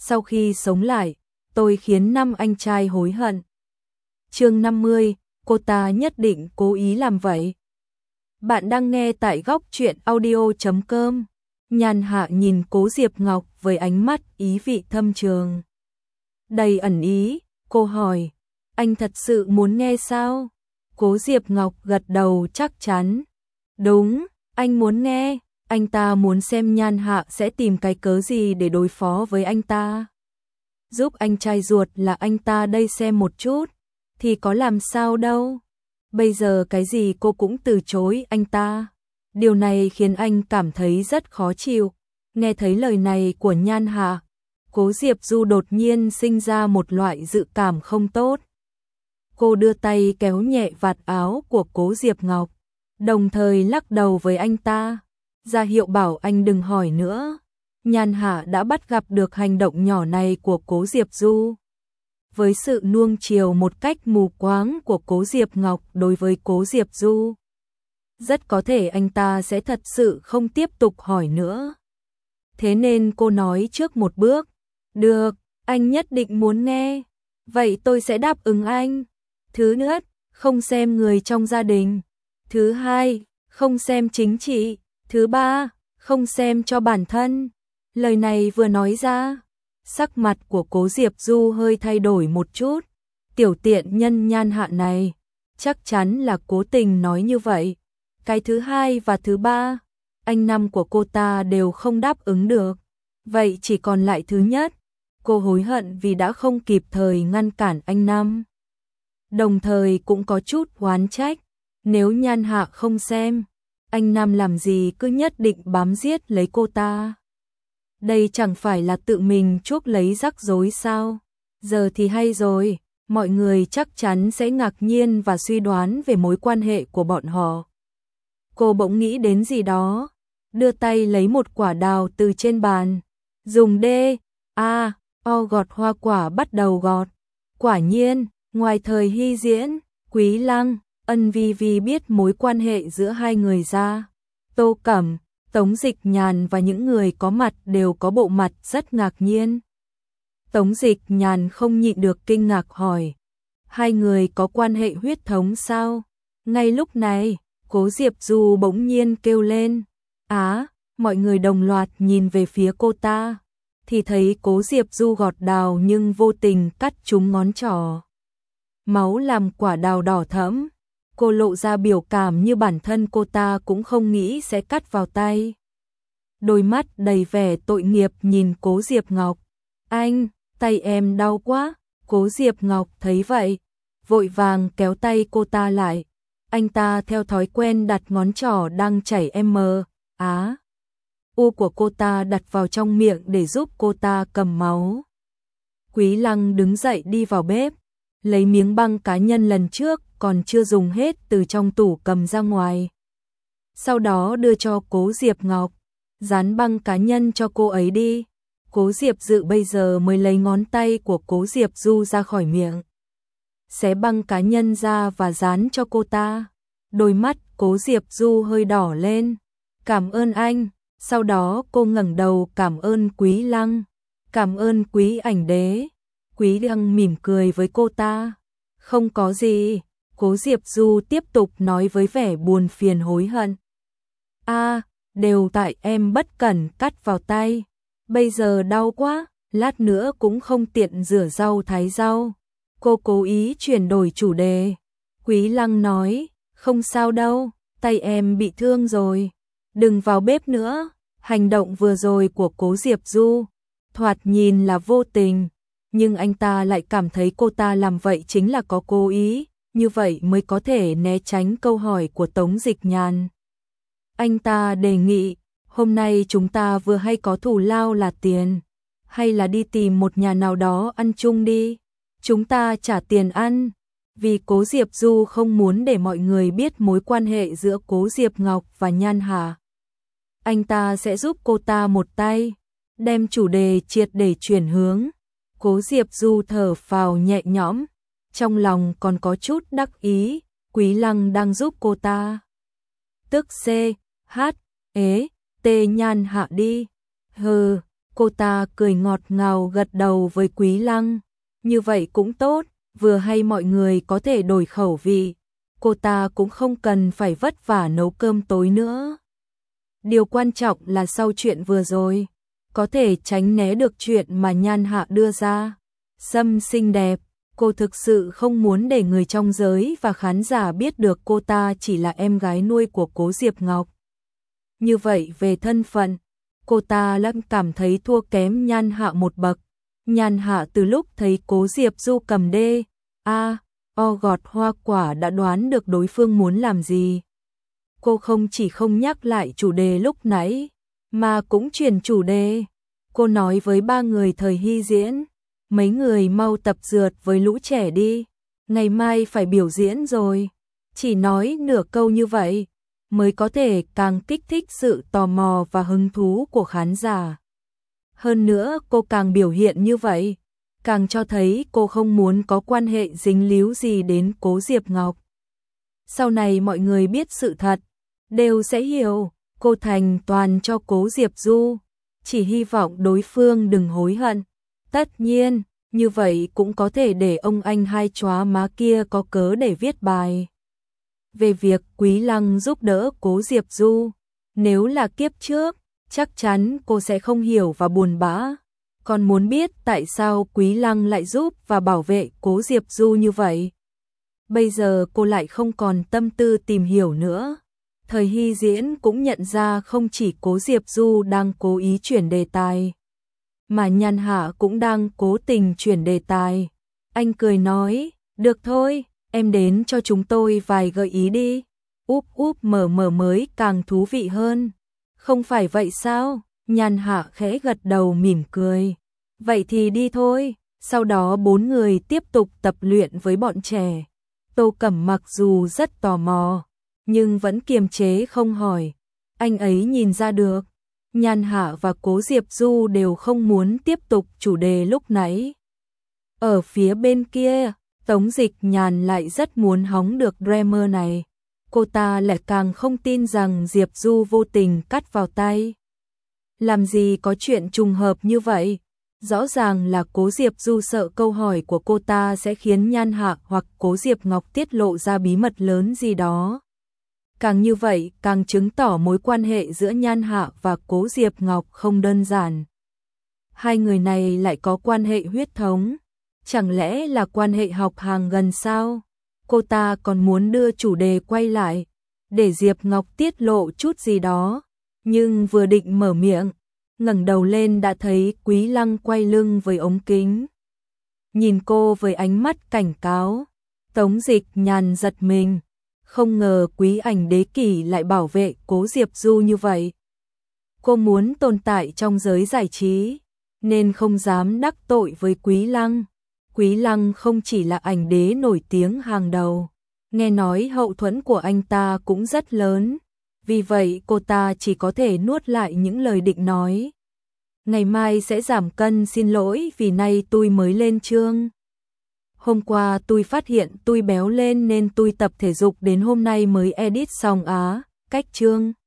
sau khi sống lại, tôi khiến 5 anh trai hối hận. Chương 50, cô ta nhất định cố ý làm vậy. Bạn đang nghe tại góc truyện audio.com. Nhan Hạ nhìn Cố Diệp Ngọc với ánh mắt ý vị thâm trường. Đầy ẩn ý, cô hỏi, anh thật sự muốn nghe sao? Cố Diệp Ngọc gật đầu chắc chắn. Đúng, anh muốn nghe, anh ta muốn xem Nhan Hạ sẽ tìm cái cớ gì để đối phó với anh ta. Giúp anh trai ruột là anh ta đây xem một chút, thì có làm sao đâu. Bây giờ cái gì cô cũng từ chối anh ta. Điều này khiến anh cảm thấy rất khó chịu. Nghe thấy lời này của Nhan Hạ, Cố Diệp Du đột nhiên sinh ra một loại dự cảm không tốt. Cô đưa tay kéo nhẹ vạt áo của Cố Diệp Ngọc, đồng thời lắc đầu với anh ta, ra hiệu bảo anh đừng hỏi nữa. Nhan Hạ đã bắt gặp được hành động nhỏ này của Cố Diệp Du. Với sự nuông chiều một cách mù quáng của Cố Diệp Ngọc đối với Cố Diệp Du, rất có thể anh ta sẽ thật sự không tiếp tục hỏi nữa. Thế nên cô nói trước một bước, được, anh nhất định muốn nghe, vậy tôi sẽ đáp ứng anh. Thứ nhất, không xem người trong gia đình. Thứ hai, không xem chính trị. Thứ ba, không xem cho bản thân. Lời này vừa nói ra, sắc mặt của Cố Diệp Du hơi thay đổi một chút. Tiểu tiện nhân Nhan Hạ này, chắc chắn là cố tình nói như vậy. Cái thứ hai và thứ ba, anh năm của cô ta đều không đáp ứng được. Vậy chỉ còn lại thứ nhất, cô hối hận vì đã không kịp thời ngăn cản anh năm. Đồng thời cũng có chút oán trách, nếu Nhan Hạ không xem, anh năm làm gì cứ nhất định bám giết lấy cô ta. Đây chẳng phải là tự mình chuốc lấy rắc rối sao? Giờ thì hay rồi, mọi người chắc chắn sẽ ngạc nhiên và suy đoán về mối quan hệ của bọn họ. Cô bỗng nghĩ đến gì đó, đưa tay lấy một quả đào từ trên bàn, dùng D.A.O. gọt hoa quả bắt đầu gọt. Quả nhiên, ngoài thời hy diễn, Quý Lăng, Ân Vi Vi biết mối quan hệ giữa hai người ra. Tô Cẩm, Tống Dịch Nhàn và những người có mặt đều có bộ mặt rất ngạc nhiên. Tống Dịch Nhàn không nhịn được kinh ngạc hỏi, hai người có quan hệ huyết thống sao? Ngay lúc này, Cố Diệp Du bỗng nhiên kêu lên. Mọi người đồng loạt nhìn về phía cô ta, thì thấy Cố Diệp Du gọt đào nhưng vô tình cắt trúng ngón trỏ. Máu làm quả đào đỏ thẫm. Cô lộ ra biểu cảm như bản thân cô ta cũng không nghĩ sẽ cắt vào tay. Đôi mắt đầy vẻ tội nghiệp nhìn Cố Diệp Ngọc. Anh, tay em đau quá. Cố Diệp Ngọc thấy vậy, vội vàng kéo tay cô ta lại. Anh ta theo thói quen đặt ngón trỏ đang chảy U của cô ta đặt vào trong miệng để giúp cô ta cầm máu. Quý Lăng đứng dậy đi vào bếp, lấy miếng băng cá nhân lần trước còn chưa dùng hết từ trong tủ cầm ra ngoài. Sau đó đưa cho Cố Diệp Ngọc, dán băng cá nhân cho cô ấy đi. Cố Diệp Dự bây giờ mới lấy ngón tay của Cố Diệp Du ra khỏi miệng, xé băng cá nhân ra và dán cho cô ta. Đôi mắt Cố Diệp Du hơi đỏ lên. Cảm ơn anh. Sau đó cô ngẩng đầu cảm ơn Quý Lăng. Cảm ơn Quý ảnh đế. Quý Lăng mỉm cười với cô ta. Không có gì. Cố Diệp Du tiếp tục nói với vẻ buồn phiền hối hận. Đều tại em bất cẩn cắt vào tay. Bây giờ đau quá, lát nữa cũng không tiện rửa rau thái rau. Cô cố ý chuyển đổi chủ đề. Quý Lăng nói, không sao đâu, tay em bị thương rồi. Đừng vào bếp nữa. Hành động vừa rồi của Cố Diệp Du thoạt nhìn là vô tình, nhưng anh ta lại cảm thấy cô ta làm vậy chính là có cố ý, như vậy mới có thể né tránh câu hỏi của Tống Dịch Nhàn. Anh ta đề nghị, hôm nay chúng ta vừa hay có thù lao là tiền, hay là đi tìm một nhà nào đó ăn chung đi, chúng ta trả tiền ăn. Vì Cố Diệp Du không muốn để mọi người biết mối quan hệ giữa Cố Diệp Ngọc và Nhan Hạ, anh ta sẽ giúp cô ta một tay, đem chủ đề triệt để chuyển hướng. Cố Diệp Du thở phào nhẹ nhõm, trong lòng còn có chút đắc ý, Quý Lăng đang giúp cô ta. Tức C, H, Ế, T Nhan Hạ đi. Cô ta cười ngọt ngào gật đầu với Quý Lăng. Như vậy cũng tốt, vừa hay mọi người có thể đổi khẩu vị. Cô ta cũng không cần phải vất vả nấu cơm tối nữa. Điều quan trọng là sau chuyện vừa rồi, có thể tránh né được chuyện mà Nhan Hạ đưa ra. Sâm xinh đẹp, cô thực sự không muốn để người trong giới và khán giả biết được cô ta chỉ là em gái nuôi của Cố Diệp Ngọc. Như vậy về thân phận, cô ta lẫn cảm thấy thua kém Nhan Hạ một bậc. Nhan Hạ từ lúc thấy Cố Diệp Du cầm o gọt hoa quả đã đoán được đối phương muốn làm gì. Cô không chỉ không nhắc lại chủ đề lúc nãy, mà cũng chuyển chủ đề. Cô nói với ba người thời hy diễn, mấy người mau tập dượt với lũ trẻ đi, ngày mai phải biểu diễn rồi. Chỉ nói nửa câu như vậy, mới có thể càng kích thích sự tò mò và hứng thú của khán giả. Hơn nữa cô càng biểu hiện như vậy, càng cho thấy cô không muốn có quan hệ dính líu gì đến Cố Diệp Ngọc. Sau này mọi người biết sự thật, đều sẽ hiểu, cô thành toàn cho Cố Diệp Du, chỉ hy vọng đối phương đừng hối hận. Tất nhiên, như vậy cũng có thể để ông anh hai chóa má kia có cớ để viết bài. Về việc Quý Lăng giúp đỡ Cố Diệp Du, nếu là kiếp trước, chắc chắn cô sẽ không hiểu và buồn bã. Còn muốn biết tại sao Quý Lăng lại giúp và bảo vệ Cố Diệp Du như vậy. Bây giờ cô lại không còn tâm tư tìm hiểu nữa. Thời hy diễn cũng nhận ra không chỉ Cố Diệp Du đang cố ý chuyển đề tài, mà Nhan Hạ cũng đang cố tình chuyển đề tài. Anh cười nói, được thôi, em đến cho chúng tôi vài gợi ý đi. Úp úp mở mở mới càng thú vị hơn. Không phải vậy sao? Nhan Hạ khẽ gật đầu mỉm cười. Vậy thì đi thôi. Sau đó bốn người tiếp tục tập luyện với bọn trẻ. Tô Cẩm mặc dù rất tò mò, nhưng vẫn kiềm chế không hỏi. Anh ấy nhìn ra được, Nhan Hạ và Cố Diệp Du đều không muốn tiếp tục chủ đề lúc nãy. Ở phía bên kia, Tống Dịch Nhàn lại rất muốn hóng được drama này. Cô ta lại càng không tin rằng Diệp Du vô tình cắt vào tay. Làm gì có chuyện trùng hợp như vậy? Rõ ràng là Cố Diệp Du sợ câu hỏi của cô ta sẽ khiến Nhan Hạ hoặc Cố Diệp Ngọc tiết lộ ra bí mật lớn gì đó. Càng như vậy, càng chứng tỏ mối quan hệ giữa Nhan Hạ và Cố Diệp Ngọc không đơn giản. Hai người này lại có quan hệ huyết thống. Chẳng lẽ là quan hệ học hàng gần sao? Cô ta còn muốn đưa chủ đề quay lại, để Diệp Ngọc tiết lộ chút gì đó. Nhưng vừa định mở miệng, ngẩng đầu lên đã thấy Quý Lăng quay lưng với ống kính. Nhìn cô với ánh mắt cảnh cáo, Tống Dịch Nhàn giật mình. Không ngờ Quý Ảnh Đế Kỷ lại bảo vệ Cố Diệp Du như vậy. Cô muốn tồn tại trong giới giải trí, nên không dám đắc tội với Quý Lăng. Quý Lăng không chỉ là ảnh đế nổi tiếng hàng đầu, nghe nói hậu thuẫn của anh ta cũng rất lớn. Vì vậy cô ta chỉ có thể nuốt lại những lời định nói. Ngày mai sẽ giảm cân, xin lỗi vì nay tôi mới lên chương. Hôm qua tôi phát hiện tôi béo lên nên tôi tập thể dục đến hôm nay mới edit xong cách chương.